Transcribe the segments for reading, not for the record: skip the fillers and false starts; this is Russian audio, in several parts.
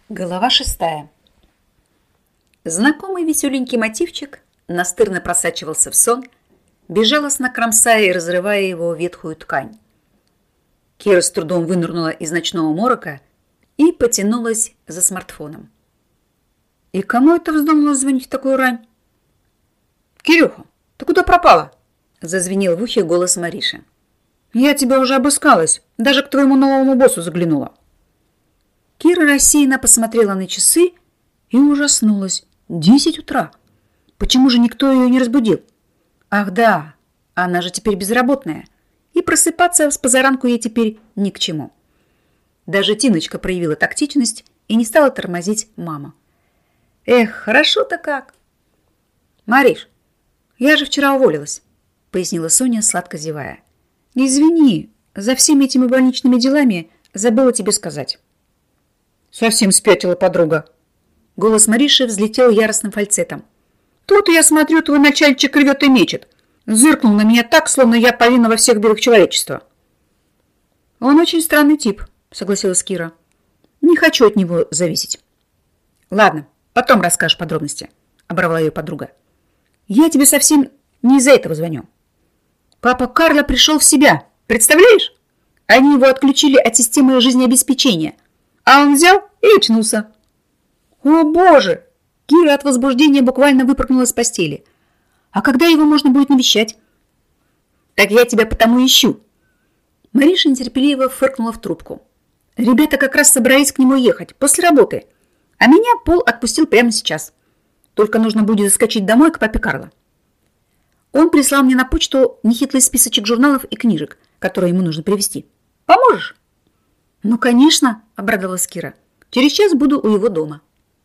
Глава 6. Знакомый веселенький мотивчик настырно просачивался в сон, безжалостно кромсая и разрывая его ветхую ткань. Кира с трудом вынырнула из ночного морока и потянулась за смартфоном. И кому это вздумалось звонить в такую рань? «Кирюха, ты куда пропала?» – зазвенел в ухе голос Мариши. «Я тебя уже обыскалась, даже к твоему новому боссу заглянула». Кира рассеянно посмотрела на часы и ужаснулась. 10 утра. Почему же никто ее не разбудил? Ах да, она же теперь безработная. И просыпаться с позаранку ей теперь ни к чему. Даже Тиночка проявила тактичность и не стала тормозить маму. Эх, хорошо-то как. Мариш, я же вчера уволилась, пояснила Соня, сладко зевая. Извини, за всеми этими больничными делами забыла тебе сказать. Совсем спятила подруга. Голос Мариши взлетел яростным фальцетом. Тут я смотрю, твой начальчик рвет и мечет. Зыркнул на меня так, словно я повинна во всех бедах человечества. Он очень странный тип, согласилась Кира. Не хочу от него зависеть. Ладно, потом расскажешь подробности, оборвала ее подруга. Я тебе совсем не из-за этого звоню. Папа Карло пришел в себя, представляешь? Они его отключили от системы жизнеобеспечения. А он взял и очнулся. О, боже! Кира от возбуждения буквально выпрыгнула с постели. А когда его можно будет навещать? Так я тебя потому ищу. Мариша нетерпеливо фыркнула в трубку. Ребята как раз собрались к нему ехать после работы. А меня Пол отпустил прямо сейчас. Только нужно будет заскочить домой к папе Карло. Он прислал мне на почту нехитрый списочек журналов и книжек, которые ему нужно привезти. Поможешь? Ну, конечно, обрадовалась Кира. Через час буду у его дома.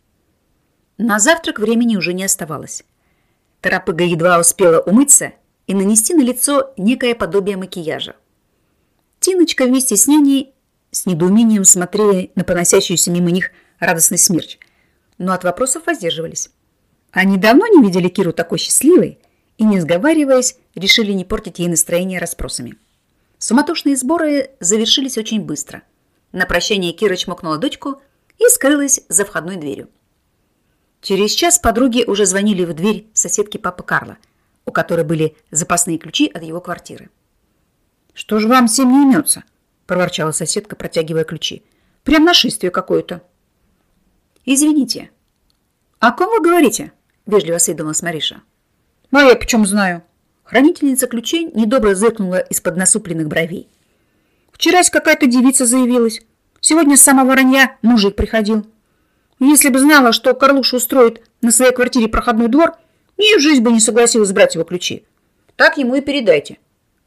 На завтрак времени уже не оставалось. Торопыга едва успела умыться и нанести на лицо некое подобие макияжа. Тиночка вместе с няней с недоумением смотрели на поносящуюся мимо них радостный смерч, но от вопросов воздерживались. Они давно не видели Киру такой счастливой и, не сговариваясь, решили не портить ей настроение расспросами. Суматошные сборы завершились очень быстро. На прощание Кира чмокнула дочку и скрылась за входной дверью. Через час подруги уже звонили в дверь соседки папы Карло, у которой были запасные ключи от его квартиры. «Что же вам всем не имется?» – проворчала соседка, протягивая ключи. «Прям нашествие какое-то». «Извините, о ком вы говорите?» – вежливо осведомилась Мариша. «А я почем знаю?» Хранительница ключей недобро зыркнула из-под насупленных бровей. Вчерась какая-то девица заявилась. Сегодня с самого ранья мужик приходил. Если бы знала, что Карлуша устроит на своей квартире проходной двор, ни в жизнь бы не согласилась брать его ключи. Так ему и передайте.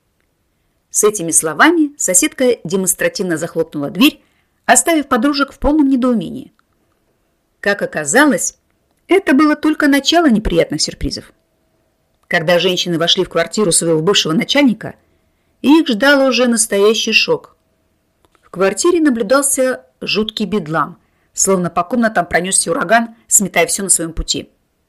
С этими словами соседка демонстративно захлопнула дверь, оставив подружек в полном недоумении. Как оказалось, это было только начало неприятных сюрпризов. Когда женщины вошли в квартиру своего бывшего начальника, их ждал уже настоящий шок. В квартире наблюдался жуткий бедлам, словно по комнатам пронесся ураган, сметая все на своем пути.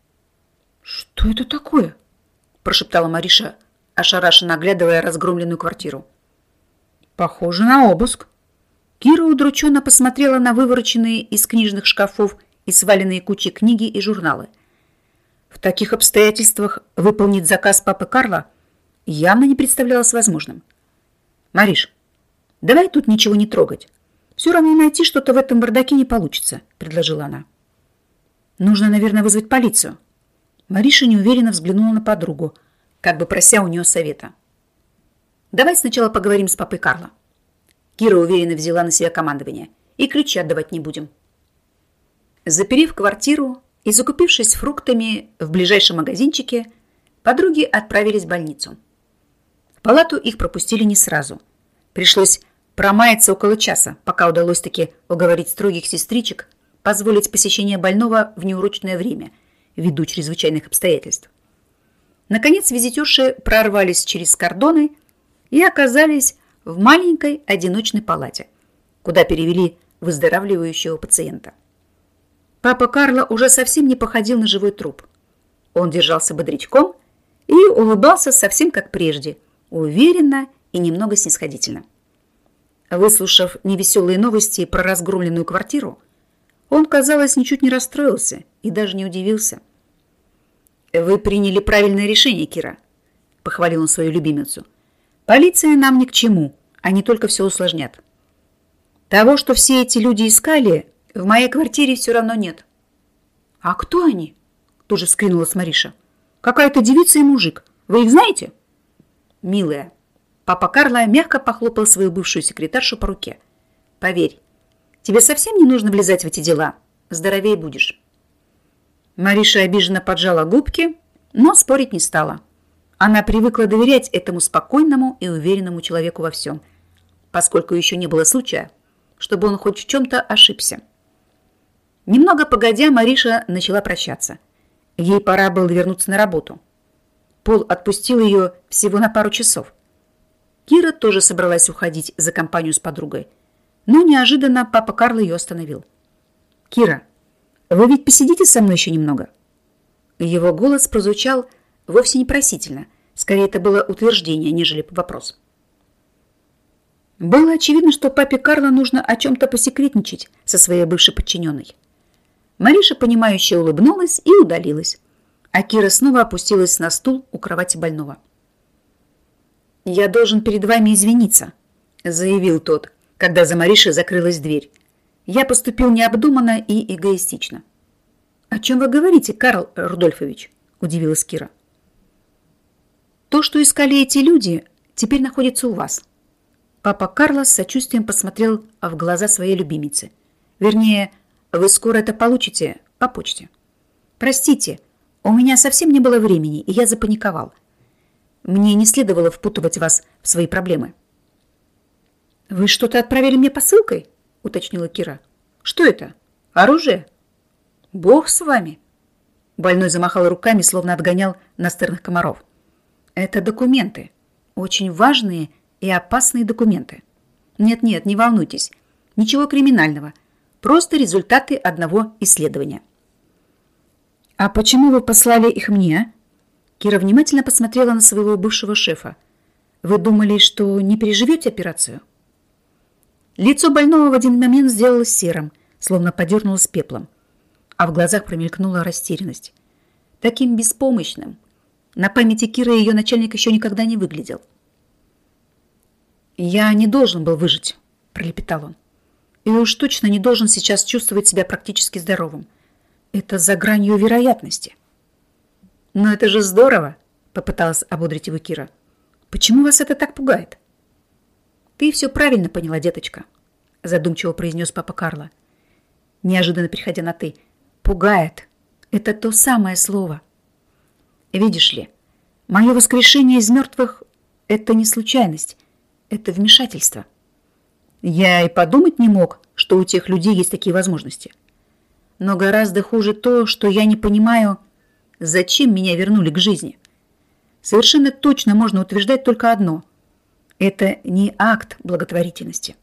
«Что это такое?» – прошептала Мариша, ошарашенно оглядывая разгромленную квартиру. «Похоже на обыск». Кира удрученно посмотрела на вывороченные из книжных шкафов и сваленные кучи книги и журналы. В таких обстоятельствах выполнить заказ папы Карло явно не представлялось возможным. «Мариш, давай тут ничего не трогать. Все равно найти что-то в этом бардаке не получится», – предложила она. «Нужно, наверное, вызвать полицию». Мариша неуверенно взглянула на подругу, как бы прося у нее совета. «Давай сначала поговорим с папой Карло». Кира уверенно взяла на себя командование. «И ключи отдавать не будем». Заперев квартиру и закупившись фруктами в ближайшем магазинчике, подруги отправились в больницу. В палату их пропустили не сразу. Пришлось промаяться около часа, пока удалось таки уговорить строгих сестричек позволить посещение больного в неурочное время, ввиду чрезвычайных обстоятельств. Наконец визитерши прорвались через кордоны и оказались в маленькой одиночной палате, куда перевели выздоравливающего пациента. Папа Карло уже совсем не походил на живой труп. Он держался бодрячком и улыбался совсем как прежде, уверенно и немного снисходительно. Выслушав невеселые новости про разгромленную квартиру, Он, казалось, ничуть не расстроился и даже не удивился. «Вы приняли правильное решение, Кира», – похвалил он свою любимицу. «Полиция нам ни к чему, они только все усложнят. Того, что все эти люди искали, в моей квартире все равно нет». «А кто они?» – тоже вскинулась Мариша. «Какая-то девица и мужик. Вы их знаете?» «Милая». Папа Карло мягко похлопал свою бывшую секретаршу по руке. «Поверь, тебе совсем не нужно влезать в эти дела. Здоровее будешь». Мариша обиженно поджала губки, но спорить не стала. Она привыкла доверять этому спокойному и уверенному человеку во всем, поскольку еще не было случая, чтобы он хоть в чем-то ошибся. Немного погодя, Мариша начала прощаться. Ей пора было вернуться на работу. Пол отпустил ее всего на пару часов. Кира тоже собралась уходить за компанию с подругой, но неожиданно папа Карло ее остановил. «Кира, вы ведь посидите со мной еще немного?» Его голос прозвучал вовсе не просительно, скорее это было утверждение, нежели вопрос. Было очевидно, что папе Карло нужно о чем-то посекретничать со своей бывшей подчиненной. Мариша, понимающе улыбнулась и удалилась, а Кира снова опустилась на стул у кровати больного. «Я должен перед вами извиниться», – заявил тот, когда за Маришей закрылась дверь. «Я поступил необдуманно и эгоистично». «О чем вы говорите, Карл Рудольфович?» – удивилась Кира. «То, что искали эти люди, теперь находится у вас». Папа Карло с сочувствием посмотрел в глаза своей любимицы. «Вернее, вы скоро это получите по почте. Простите, у меня совсем не было времени, и я запаниковал. Мне не следовало впутывать вас в свои проблемы». «Вы что-то отправили мне посылкой?» – уточнила Кира. «Что это? Оружие?» «Бог с вами!» Больной замахал руками, словно отгонял настырных комаров. «Это документы. Очень важные и опасные документы. Нет-нет, не волнуйтесь. Ничего криминального. Просто результаты одного исследования». «А почему вы послали их мне?» Кира внимательно посмотрела на своего бывшего шефа. «Вы думали, что не переживете операцию?» Лицо больного в один момент сделалось серым, словно подернулось пеплом, а в глазах промелькнула растерянность. Таким беспомощным на памяти Киры ее начальник еще никогда не выглядел. «Я не должен был выжить», – пролепетал он. «И уж точно не должен сейчас чувствовать себя практически здоровым. Это за гранью вероятности». «Но это же здорово!» – попыталась ободрить его Кира. «Почему вас это так пугает?» «Ты все правильно поняла, деточка», – задумчиво произнес папа Карло, неожиданно переходя на «ты». «Пугает. Это то самое слово. Видишь ли, мое воскрешение из мертвых – это не случайность, это вмешательство. Я и подумать не мог, что у тех людей есть такие возможности. Но гораздо хуже то, что я не понимаю, зачем меня вернули к жизни. Совершенно точно можно утверждать только одно – это не акт благотворительности».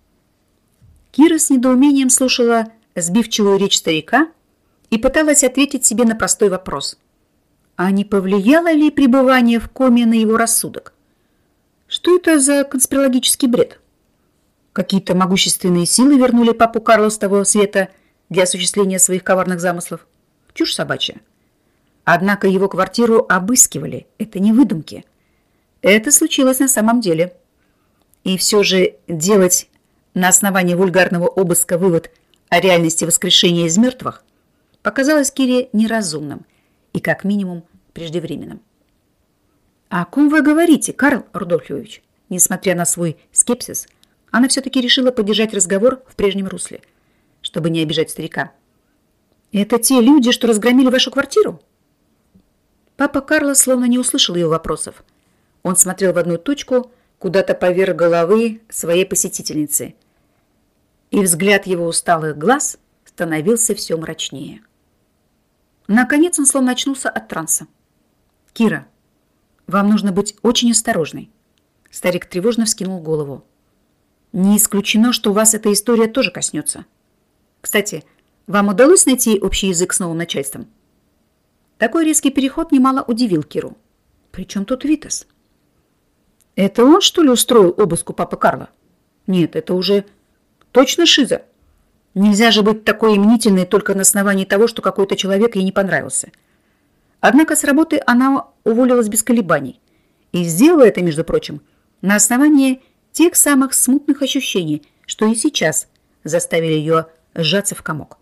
Кира с недоумением слушала сбивчивую речь старика и пыталась ответить себе на простой вопрос. А не повлияло ли пребывание в коме на его рассудок? Что это за конспирологический бред? Какие-то могущественные силы вернули папу Карло с того света для осуществления своих коварных замыслов? Чушь собачья. Однако его квартиру обыскивали. Это не выдумки. Это случилось на самом деле. И все же делать на основании вульгарного обыска вывод о реальности воскрешения из мертвых показалось Кире неразумным и, как минимум, преждевременным. «О ком вы говорите, Карл Рудольфович?» Несмотря на свой скепсис, она все-таки решила поддержать разговор в прежнем русле, чтобы не обижать старика. «Это те люди, что разгромили вашу квартиру?» Папа Карло словно не услышал ее вопросов. Он смотрел в одну точку, куда-то поверх головы своей посетительницы, и взгляд его усталых глаз становился все мрачнее. Наконец он словно очнулся от транса. «Кира, вам нужно быть очень осторожной». Старик тревожно вскинул голову. «Не исключено, что вас эта история тоже коснется. Кстати, вам удалось найти общий язык с новым начальством?» Такой резкий переход немало удивил Киру. «При чем тут Витас?» «Это он, что ли, устроил обыск у папы Карла?» «Нет, это уже точно шиза. Нельзя же быть такой мнительной только на основании того, что какой-то человек ей не понравился. Однако с работы она уволилась без колебаний. И сделала это, между прочим, на основании тех самых смутных ощущений, что и сейчас заставили ее сжаться в комок.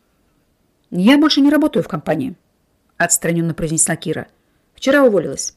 «Я больше не работаю в компании», – отстраненно произнесла Кира. «Вчера уволилась».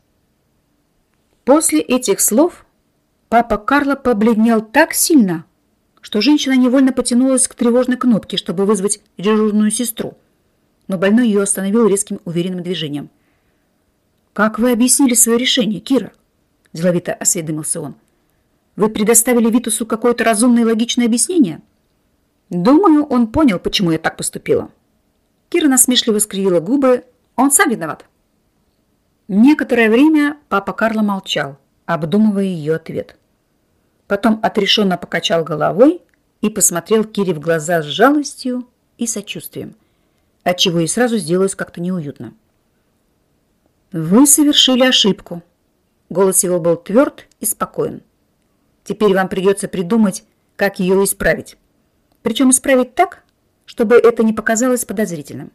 После этих слов папа Карло побледнел так сильно, что женщина невольно потянулась к тревожной кнопке, чтобы вызвать дежурную сестру. Но больной ее остановил резким уверенным движением. «Как вы объяснили свое решение, Кира?» – деловито осведомился он. «Вы предоставили Витусу какое-то разумное и логичное объяснение?» «Думаю, он понял, почему я так поступила». Кира насмешливо скривила губы. «Он сам виноват». Некоторое время папа Карло молчал, обдумывая ее ответ. Потом отрешенно покачал головой и посмотрел Кире в глаза с жалостью и сочувствием, отчего ей сразу сделалось как-то неуютно. «Вы совершили ошибку». Голос его был тверд и спокоен. «Теперь вам придется придумать, как ее исправить. Причем исправить так, чтобы это не показалось подозрительным».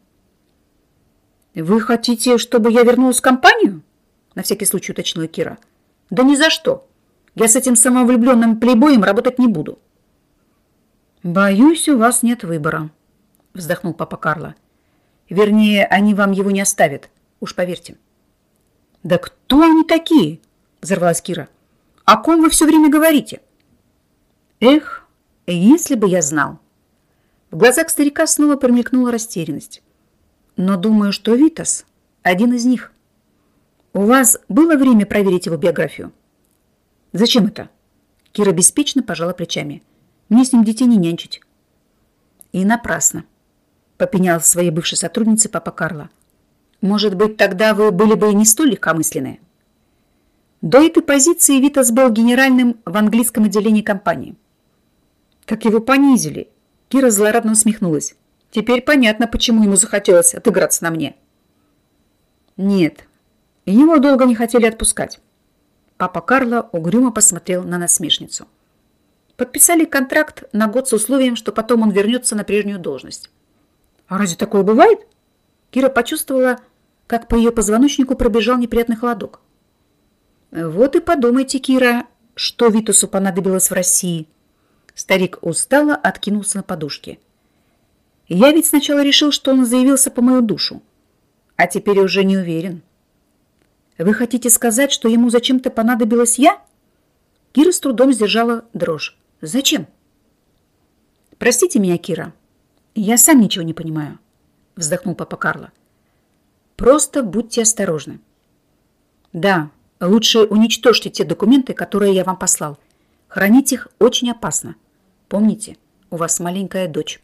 «Вы хотите, чтобы я вернулась в компанию?» На всякий случай уточнила Кира. «Да ни за что. Я с этим самовлюбленным плейбоем работать не буду». «Боюсь, у вас нет выбора», вздохнул папа Карло. «Вернее, они вам его не оставят, уж поверьте». «Да кто они такие?» взорвалась Кира. «О ком вы все время говорите?» «Эх, если бы я знал». В глазах старика снова промелькнула растерянность. «Но думаю, что Витас один из них. У вас было время проверить его биографию?» «Зачем это?» Кира беспечно пожала плечами. «Мне с ним детей не нянчить». «И напрасно», попенял своей бывшей сотруднице папа Карло. «Может быть, тогда вы были бы не столь легкомысленны?» До этой позиции Витас был генеральным в английском отделении компании. «Так его понизили». Кира злорадно усмехнулась. «Теперь понятно, почему ему захотелось отыграться на мне». «Нет, его долго не хотели отпускать». Папа Карло угрюмо посмотрел на насмешницу. Подписали контракт на год с условием, что потом он вернется на прежнюю должность. «А разве такое бывает?» Кира почувствовала, как по ее позвоночнику пробежал неприятный холодок. «Вот и подумайте, Кира, что Витусу понадобилось в России». Старик устало откинулся на подушке. «Я ведь сначала решил, что он заявился по мою душу, а теперь уже не уверен». «Вы хотите сказать, что ему зачем-то понадобилась я?» Кира с трудом сдержала дрожь. «Зачем?» «Простите меня, Кира, я сам ничего не понимаю», вздохнул папа Карло. «Просто будьте осторожны». «Да, лучше уничтожьте те документы, которые я вам послал. Хранить их очень опасно. Помните, у вас маленькая дочь».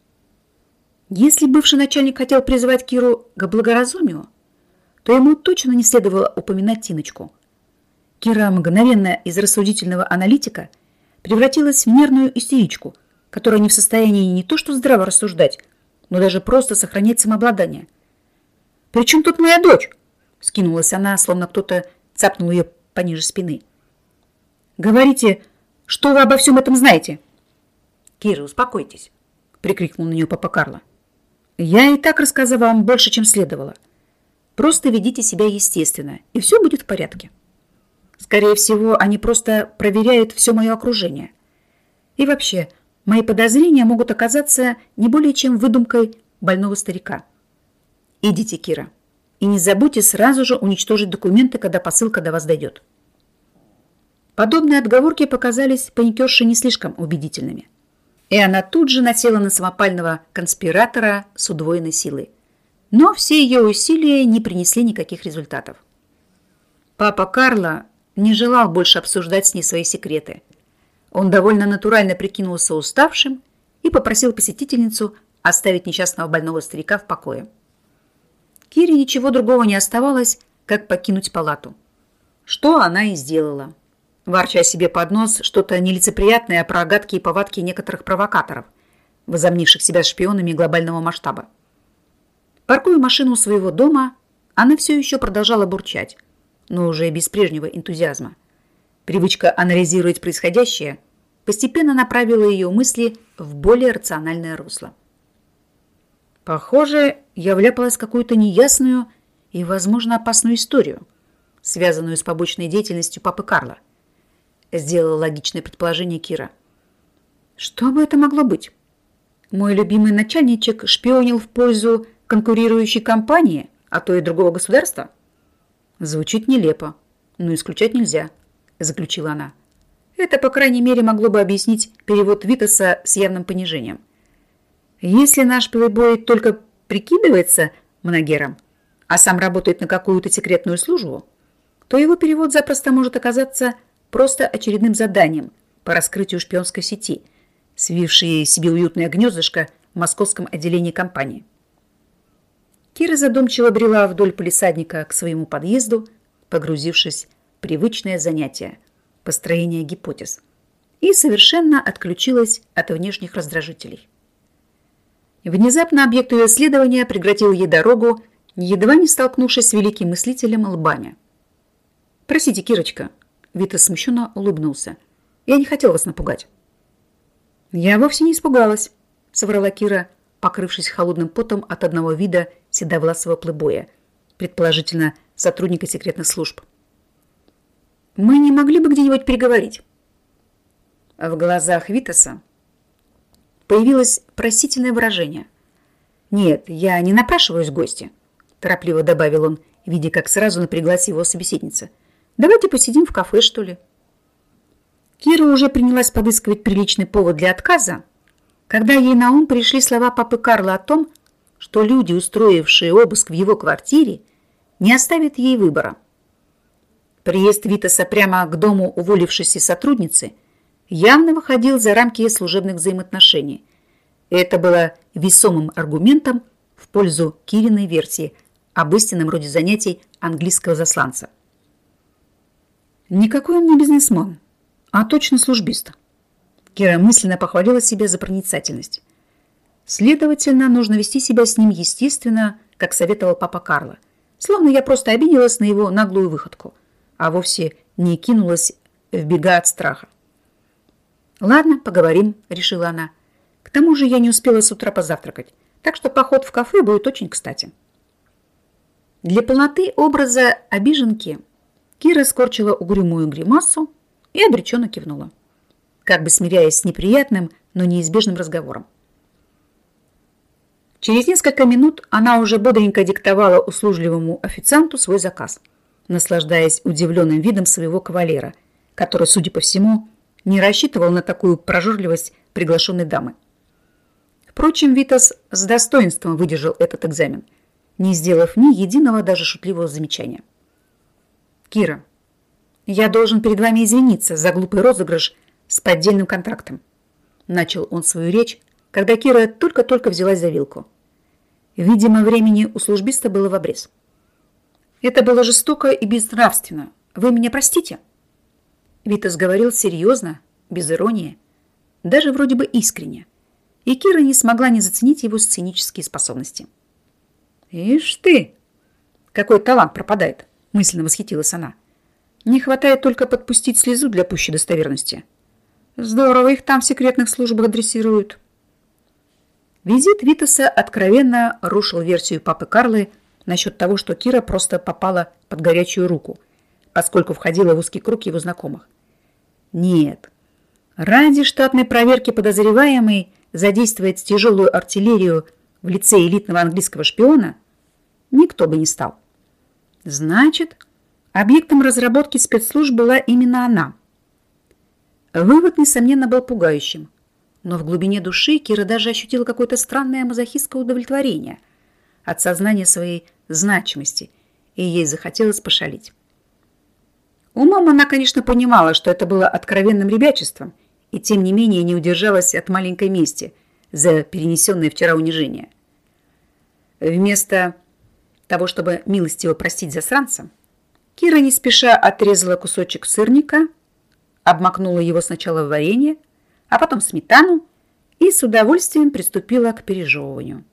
Если бывший начальник хотел призывать Киру к благоразумию, то ему точно не следовало упоминать Тиночку. Кира мгновенно из рассудительного аналитика превратилась в нервную истеричку, которая не в состоянии не то что здраво рассуждать, но даже просто сохранять самообладание. «При чем тут моя дочь?» – скинулась она, словно кто-то цапнул ее пониже спины. «Говорите, что вы обо всем этом знаете?» «Кира, успокойтесь», – прикрикнул на нее папа Карло. «Я и так рассказывала вам больше, чем следовало. Просто ведите себя естественно, и все будет в порядке. Скорее всего, они просто проверяют все мое окружение. И вообще, мои подозрения могут оказаться не более чем выдумкой больного старика. Идите, Кира, и не забудьте сразу же уничтожить документы, когда посылка до вас дойдет». Подобные отговорки показались паникерше не слишком убедительными. И она тут же насела на самопального конспиратора с удвоенной силой. Но все ее усилия не принесли никаких результатов. Папа Карло не желал больше обсуждать с ней свои секреты. Он довольно натурально прикинулся уставшим и попросил посетительницу оставить несчастного больного старика в покое. Кире ничего другого не оставалось, как покинуть палату. Что она и сделала, ворча себе под нос что-то нелицеприятное про гадкие повадки некоторых провокаторов, возомнивших себя шпионами глобального масштаба. Паркуя машину у своего дома, она все еще продолжала бурчать, но уже без прежнего энтузиазма. Привычка анализировать происходящее постепенно направила ее мысли в более рациональное русло. Похоже, я вляпалась в какую-то неясную и, возможно, опасную историю, связанную с побочной деятельностью папы Карла. Сделала логичное предположение Кира. Что бы это могло быть? Мой любимый начальничек шпионил в пользу конкурирующей компании, а то и другого государства? Звучит нелепо, но исключать нельзя, заключила она. Это, по крайней мере, могло бы объяснить перевод Витаса с явным понижением. Если наш плейбой только прикидывается манагером, а сам работает на какую-то секретную службу, то его перевод запросто может оказаться просто очередным заданием по раскрытию шпионской сети, свившей себе уютное гнездышко в московском отделении компании. Кира задумчиво брела вдоль палисадника к своему подъезду, погрузившись в привычное занятие – построение гипотез, и совершенно отключилась от внешних раздражителей. Внезапно объект ее исследования преградил ей дорогу, едва не столкнувшись с великим мыслителем лбами. «Простите, Кирочка», — Витас смущенно улыбнулся. «Я не хотел вас напугать». «Я вовсе не испугалась», — соврала Кира, покрывшись холодным потом от одного вида седовласого плейбоя, предположительно сотрудника секретных служб. «Мы не могли бы где-нибудь переговорить?» В глазах Витаса появилось просительное выражение. «Нет, я не напрашиваюсь в гости», – торопливо добавил он, видя, как сразу напряглась его собеседница. «Давайте посидим в кафе, что ли?» Кира уже принялась подыскивать приличный повод для отказа, когда ей на ум пришли слова папы Карла о том, что люди, устроившие обыск в его квартире, не оставят ей выбора. Приезд Витаса прямо к дому уволившейся сотрудницы явно выходил за рамки служебных взаимоотношений. Это было весомым аргументом в пользу Кириной версии об истинном роде занятий английского засланца. Никакой он не бизнесмен, а точно службист. Кира мысленно похвалила себя за проницательность. Следовательно, нужно вести себя с ним естественно, как советовал папа Карло, словно я просто обиделась на его наглую выходку, а вовсе не кинулась в бега от страха. «Ладно, поговорим», — решила она. «К тому же я не успела с утра позавтракать, так что поход в кафе будет очень кстати». Для полноты образа обиженки Кира скорчила угрюмую гримасу и обреченно кивнула, как бы смиряясь с неприятным, но неизбежным разговором. Через несколько минут она уже бодренько диктовала услужливому официанту свой заказ, наслаждаясь удивленным видом своего кавалера, который, судя по всему, не рассчитывал на такую прожорливость приглашенной дамы. Впрочем, Витас с достоинством выдержал этот экзамен, не сделав ни единого даже шутливого замечания. «Кира, я должен перед вами извиниться за глупый розыгрыш с поддельным контрактом», начал он свою речь, когда Кира только-только взялась за вилку. Видимо, времени у службиста было в обрез. «Это было жестоко и безнравственно. Вы меня простите?» Витас говорил серьезно, без иронии, даже вроде бы искренне, и Кира не смогла не заценить его сценические способности. «Ишь ты! Какой талант пропадает!» – мысленно восхитилась она. «Не хватает только подпустить слезу для пущей достоверности. Здорово их там в секретных службах дрессируют». Визит Витаса откровенно рушил версию папы Карлы насчет того, что Кира просто попала под горячую руку, поскольку входила в узкий круг его знакомых. Нет, ради штатной проверки подозреваемый задействовать тяжелую артиллерию в лице элитного английского шпиона никто бы не стал. Значит, объектом разработки спецслужб была именно она. Вывод, несомненно, был пугающим, но в глубине души Кира даже ощутила какое-то странное мазохистское удовлетворение от сознания своей значимости, и ей захотелось пошалить. Умом она, конечно, понимала, что это было откровенным ребячеством, и тем не менее не удержалась от маленькой мести за перенесенное вчера унижение. Вместо того, чтобы милостиво простить засранца, Кира не спеша отрезала кусочек сырника, обмакнула его сначала в варенье, а потом в сметану и с удовольствием приступила к пережевыванию.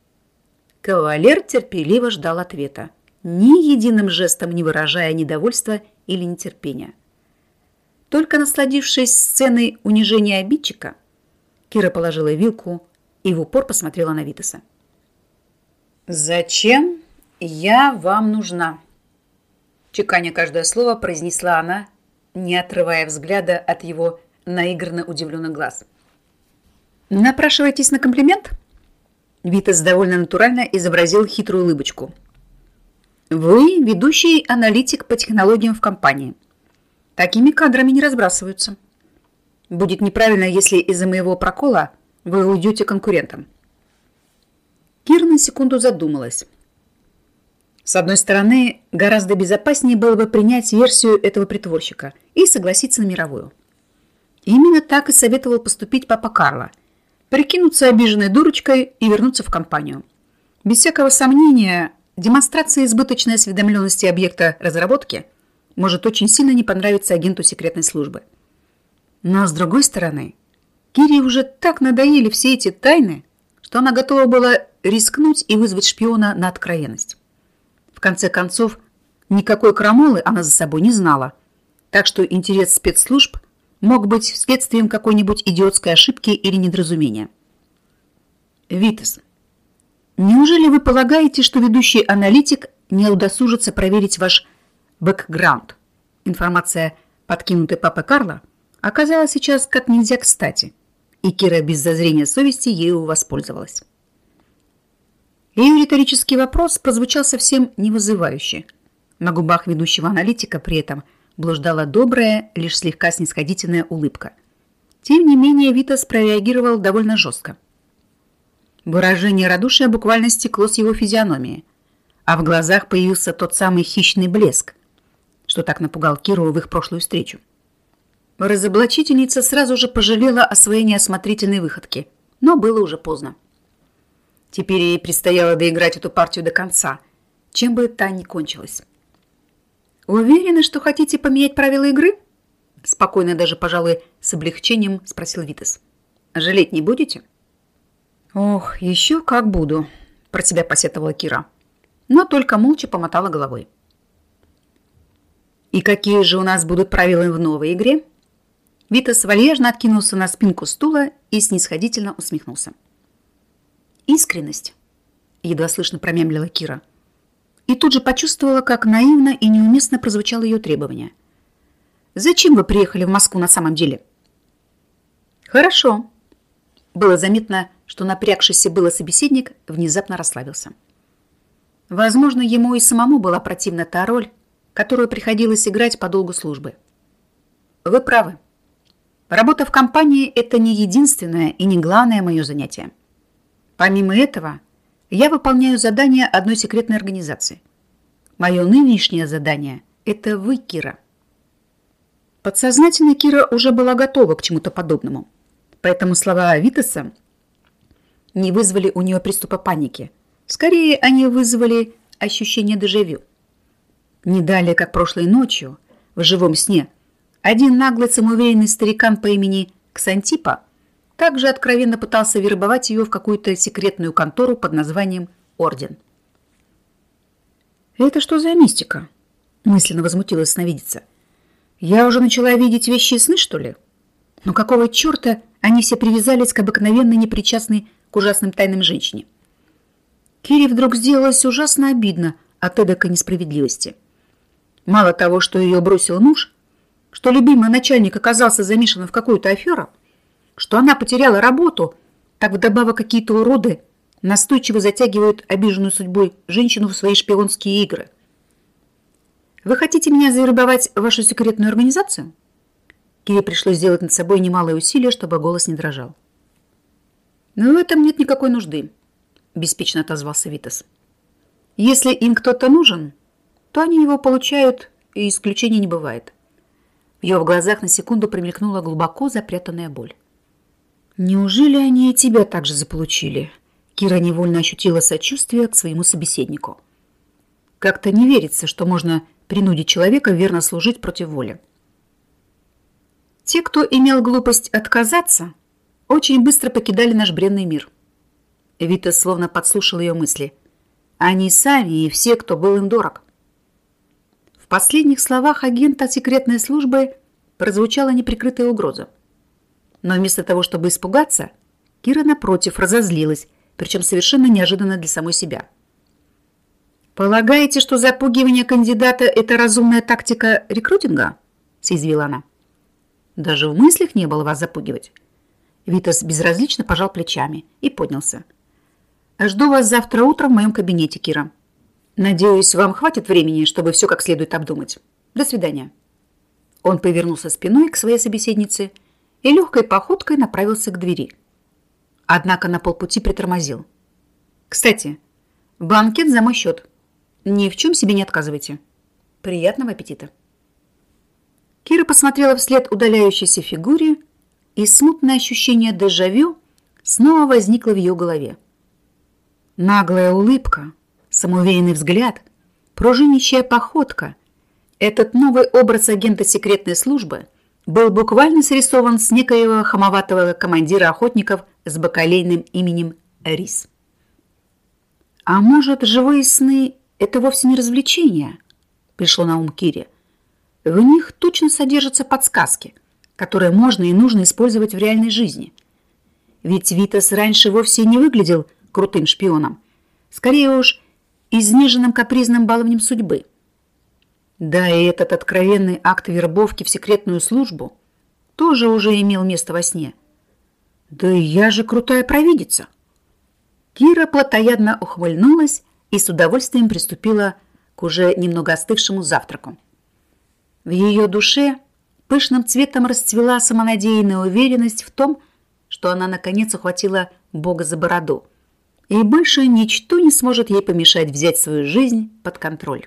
Кавалер терпеливо ждал ответа, ни единым жестом не выражая недовольства или нетерпения. Только насладившись сценой унижения обидчика, Кира положила вилку и в упор посмотрела на Витаса. «Зачем я вам нужна?» Чеканя каждое слово, произнесла она, не отрывая взгляда от его наигранно удивленных глаз. «Напрашиваетесь на комплимент?» Витас довольно натурально изобразил хитрую улыбочку. «Вы ведущий аналитик по технологиям в компании. Такими кадрами не разбрасываются. Будет неправильно, если из-за моего прокола вы уйдете конкурентам». Кира на секунду задумалась. С одной стороны, гораздо безопаснее было бы принять версию этого притворщика и согласиться на мировую. Именно так и советовал поступить папа Карло. Прикинуться обиженной дурочкой и вернуться в компанию. Без всякого сомнения, демонстрация избыточной осведомленности объекта разработки может очень сильно не понравиться агенту секретной службы. Но, с другой стороны, Кире уже так надоели все эти тайны, что она готова была рискнуть и вызвать шпиона на откровенность. В конце концов, никакой крамолы она за собой не знала, так что интерес спецслужб мог быть следствием какой-нибудь идиотской ошибки или недоразумения. «Витас, неужели вы полагаете, что ведущий аналитик не удосужится проверить ваш бэкграунд?» Информация, подкинутая папой Карло, оказалась сейчас как нельзя кстати, и Кира без зазрения совести ею воспользовалась. Ее риторический вопрос прозвучал совсем невызывающе. На губах ведущего аналитика при этом блуждала добрая, лишь слегка снисходительная улыбка. Тем не менее, Витас прореагировал довольно жестко. Выражение радушия буквально стекло с его физиономии, а в глазах появился тот самый хищный блеск, что так напугал Киру в их прошлую встречу. Разоблачительница сразу же пожалела о своей неосмотрительной выходке, но было уже поздно. Теперь ей предстояло доиграть эту партию до конца, чем бы та ни кончилась. «Уверены, что хотите поменять правила игры?» Спокойно, даже, пожалуй, с облегчением спросил Витас. «Жалеть не будете?» «Ох, еще как буду», – про себя посетовала Кира, но только молча помотала головой. «И какие же у нас будут правила в новой игре?» Витас вальяжно откинулся на спинку стула и снисходительно усмехнулся. «Искренность», – едва слышно промямлила Кира. И тут же почувствовала, как наивно и неуместно прозвучало ее требование. «Зачем вы приехали в Москву на самом деле?» «Хорошо». Было заметно, что напрягшийся было собеседник внезапно расслабился. Возможно, ему и самому была противна та роль, которую приходилось играть по долгу службы. «Вы правы. Работа в компании – это не единственное и не главное мое занятие. Помимо этого, я выполняю задания одной секретной организации. Мое нынешнее задание – это вы, Кира». Подсознательно Кира уже была готова к чему-то подобному, поэтому слова Витаса не вызвали у нее приступа паники. Скорее, они вызвали ощущение дежавю. Не далее, как прошлой ночью, в живом сне, один наглый самоуверенный старикан по имени Ксантипа также откровенно пытался вербовать ее в какую-то секретную контору под названием «Орден». «Это что за мистика?» – мысленно возмутилась сновидица. «Я уже начала видеть вещи и сны, что ли? Но какого черта они все привязались к обыкновенной непричастной к ужасным тайнам женщине?» Кире вдруг сделалось ужасно обидно от эдакой несправедливости. Мало того, что ее бросил муж, что любимый начальник оказался замешан в какую-то аферу, что она потеряла работу, так вдобавок какие-то уроды настойчиво затягивают обиженную судьбой женщину в свои шпионские игры. «Вы хотите меня завербовать в вашу секретную организацию?» Кире пришлось сделать над собой немалое усилие, чтобы голос не дрожал. «Но в этом нет никакой нужды», – беспечно отозвался Витас. «Если им кто-то нужен, то они его получают, и исключений не бывает». В ее глазах на секунду промелькнула глубоко запрятанная боль. «Неужели они и тебя также заполучили?» Кира невольно ощутила сочувствие к своему собеседнику. Как-то не верится, что можно принудить человека верно служить против воли. Те, кто имел глупость отказаться, очень быстро покидали наш бренный мир. Витас словно подслушал ее мысли. Они сами и все, кто был им дорог. В последних словах агента секретной службы прозвучала неприкрытая угроза. Но вместо того, чтобы испугаться, Кира, напротив, разозлилась, причем совершенно неожиданно для самой себя. «Полагаете, что запугивание кандидата – это разумная тактика рекрутинга?» – съязвила она. «Даже в мыслях не было вас запугивать». Витас безразлично пожал плечами и поднялся. «Жду вас завтра утром в моем кабинете, Кира. Надеюсь, вам хватит времени, чтобы все как следует обдумать. До свидания». Он повернулся спиной к своей собеседнице и легкой походкой направился к двери. Однако на полпути притормозил. «Кстати, банкет за мой счет. Ни в чем себе не отказывайте. Приятного аппетита». Кира посмотрела вслед удаляющейся фигуре, и смутное ощущение дежавю снова возникло в ее голове. Наглая улыбка, самоуверенный взгляд, пружинищая походка. Этот новый образ агента секретной службы был буквально срисован с некоего хамоватого командира охотников с бакалейным именем Рис. «А может, живые сны – это вовсе не развлечение?» – пришло на ум Кире. «В них точно содержатся подсказки, которые можно и нужно использовать в реальной жизни. Ведь Витас раньше вовсе не выглядел крутым шпионом, скорее уж изнеженным капризным баловнем судьбы. Да и этот откровенный акт вербовки в секретную службу тоже уже имел место во сне. Да я же крутая провидица!» Кира плотоядно ухмыльнулась и с удовольствием приступила к уже немного остывшему завтраку. В ее душе пышным цветом расцвела самонадеянная уверенность в том, что она наконец ухватила Бога за бороду, и больше ничто не сможет ей помешать взять свою жизнь под контроль.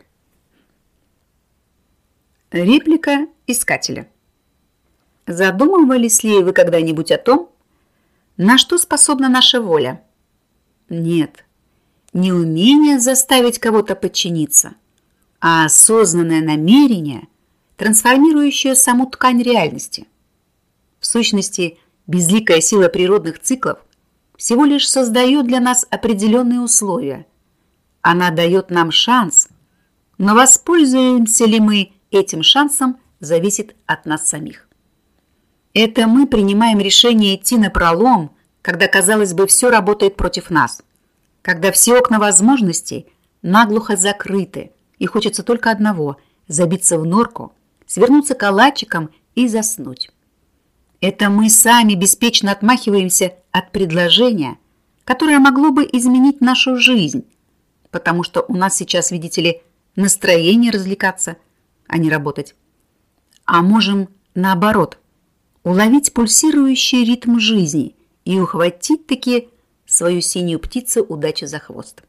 Реплика искателя. Задумывались ли вы когда-нибудь о том, на что способна наша воля? Нет, не умение заставить кого-то подчиниться, а осознанное намерение, трансформирующее саму ткань реальности. В сущности, безликая сила природных циклов всего лишь создает для нас определенные условия. Она дает нам шанс, но воспользуемся ли мы этим шансом, зависит от нас самих. Это мы принимаем решение идти напролом, когда, казалось бы, все работает против нас, когда все окна возможностей наглухо закрыты, и хочется только одного – забиться в норку, свернуться калачиком и заснуть. Это мы сами беспечно отмахиваемся от предложения, которое могло бы изменить нашу жизнь, потому что у нас сейчас, видите ли, настроение развлекаться, а не работать. А можем, наоборот, уловить пульсирующий ритм жизни и ухватить-таки свою синюю птицу удачи за хвост.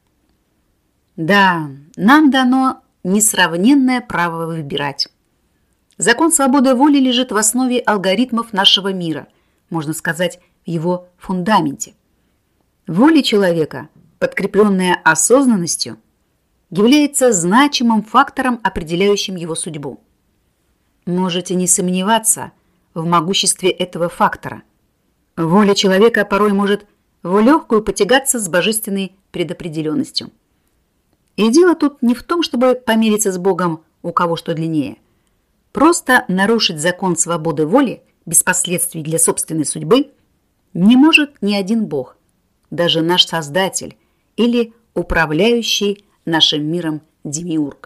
Да, нам дано несравненное право выбирать. Закон свободы воли лежит в основе алгоритмов нашего мира, можно сказать, в его фундаменте. Воля человека, подкрепленная осознанностью, является значимым фактором, определяющим его судьбу. Можете не сомневаться в могуществе этого фактора. Воля человека порой может в легкую потягаться с божественной предопределенностью. И дело тут не в том, чтобы помириться с Богом, у кого что длиннее. Просто нарушить закон свободы воли без последствий для собственной судьбы не может ни один Бог, даже наш Создатель или управляющий нашим миром Демиург.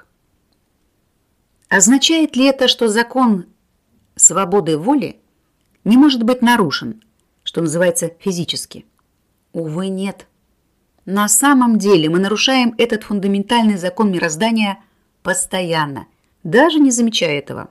Означает ли это, что закон свободы воли не может быть нарушен, что называется, физически? Увы, нет. На самом деле мы нарушаем этот фундаментальный закон мироздания постоянно, даже не замечая этого.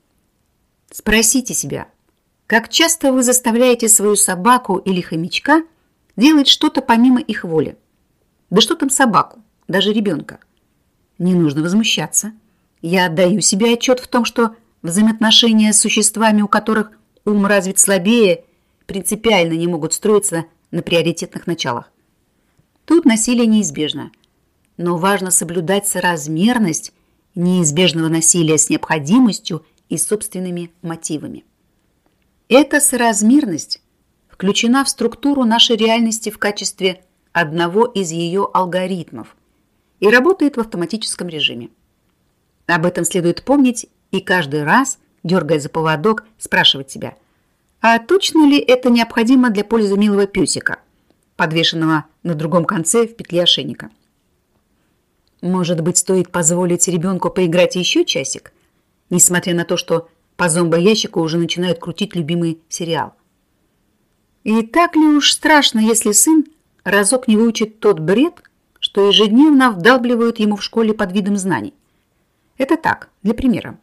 Спросите себя, как часто вы заставляете свою собаку или хомячка делать что-то помимо их воли? Да что там собаку, даже ребенка? Не нужно возмущаться. Я отдаю себе отчет в том, что взаимоотношения с существами, у которых ум развит слабее, принципиально не могут строиться на приоритетных началах. Тут насилие неизбежно, но важно соблюдать соразмерность неизбежного насилия с необходимостью и собственными мотивами. Эта соразмерность включена в структуру нашей реальности в качестве одного из ее алгоритмов и работает в автоматическом режиме. Об этом следует помнить и каждый раз дергая за поводок, спрашивать себя, а точно ли это необходимо для пользы милого песика, подвешенного на другом конце в петле ошейника? Может быть, стоит позволить ребенку поиграть еще часик, несмотря на то, что по зомбоящику уже начинают крутить любимый сериал? И так ли уж страшно, если сын разок не выучит тот бред, что ежедневно вдалбливают ему в школе под видом знаний? Это так, для примера.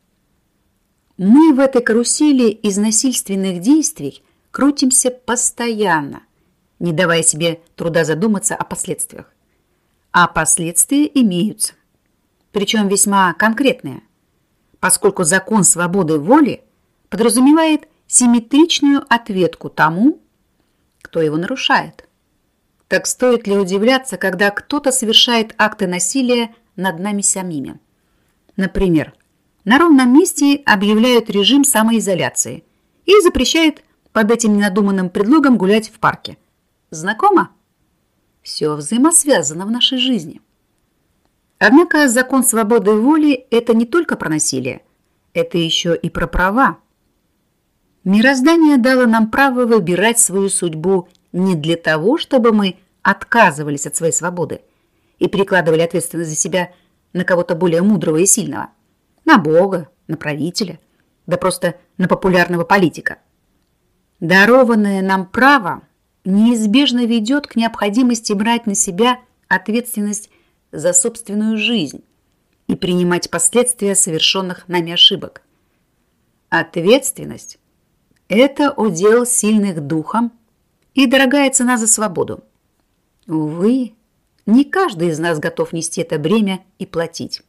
Мы в этой карусели из насильственных действий крутимся постоянно, не давая себе труда задуматься о последствиях. А последствия имеются, причем весьма конкретные, поскольку закон свободы воли подразумевает симметричную ответку тому, кто его нарушает. Так стоит ли удивляться, когда кто-то совершает акты насилия над нами самими? Например, на ровном месте объявляют режим самоизоляции и запрещают под этим ненадуманным предлогом гулять в парке. Знакомо? Все взаимосвязано в нашей жизни. Однако закон свободы воли – это не только про насилие, это еще и про права. Мироздание дало нам право выбирать свою судьбу не для того, чтобы мы отказывались от своей свободы и перекладывали ответственность за себя на кого-то более мудрого и сильного, на Бога, на правителя, да просто на популярного политика. Дарованное нам право неизбежно ведет к необходимости брать на себя ответственность за собственную жизнь и принимать последствия совершенных нами ошибок. Ответственность – это удел сильных духом и дорогая цена за свободу. Увы, не каждый из нас готов нести это бремя и платить.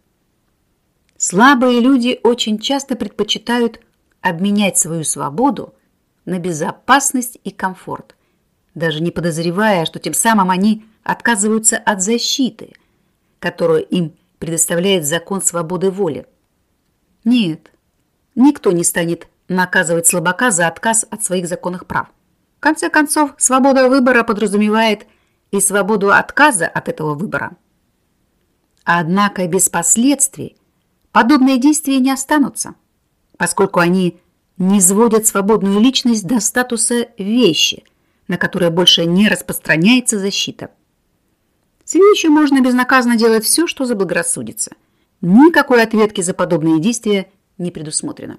Слабые люди очень часто предпочитают обменять свою свободу на безопасность и комфорт, даже не подозревая, что тем самым они отказываются от защиты, которую им предоставляет закон свободы воли. Нет, никто не станет наказывать слабака за отказ от своих законных прав. В конце концов, свобода выбора подразумевает и свободу отказа от этого выбора. Однако без последствий подобные действия не останутся, поскольку они не сводят свободную личность до статуса вещи, на которое больше не распространяется защита. С вещью можно безнаказанно делать все, что заблагорассудится. Никакой ответки за подобные действия не предусмотрено.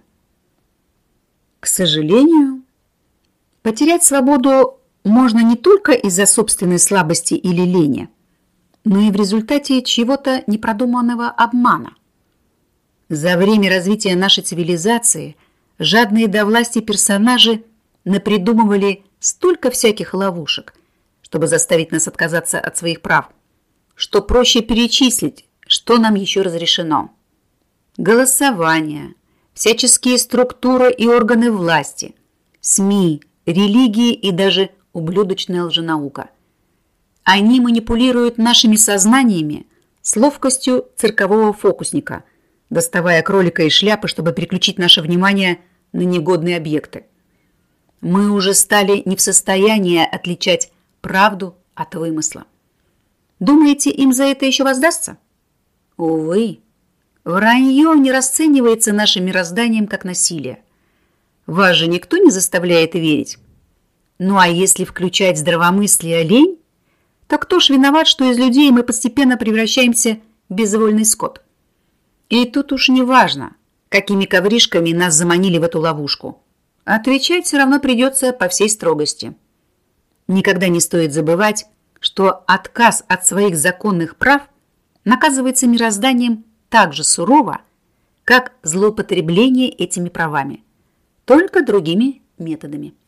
К сожалению, потерять свободу можно не только из-за собственной слабости или лени, но и в результате чего-то непродуманного обмана. За время развития нашей цивилизации жадные до власти персонажи напридумывали столько всяких ловушек, чтобы заставить нас отказаться от своих прав, что проще перечислить, что нам еще разрешено. Голосование, всяческие структуры и органы власти, СМИ, религии и даже ублюдочная лженаука. Они манипулируют нашими сознаниями с ловкостью циркового фокусника, доставая кролика из шляпы, чтобы переключить наше внимание на негодные объекты. Мы уже стали не в состоянии отличать правду от вымысла. Думаете, им за это еще воздастся? Увы, вранье не расценивается нашим мирозданием как насилие. Вас же никто не заставляет верить. Ну а если включать здравомыслие лень, то кто ж виноват, что из людей мы постепенно превращаемся в безвольный скот? И тут уж не важно, какими ковришками нас заманили в эту ловушку. Отвечать все равно придется по всей строгости. Никогда не стоит забывать, что отказ от своих законных прав наказывается мирозданием так же сурово, как злоупотребление этими правами, только другими методами.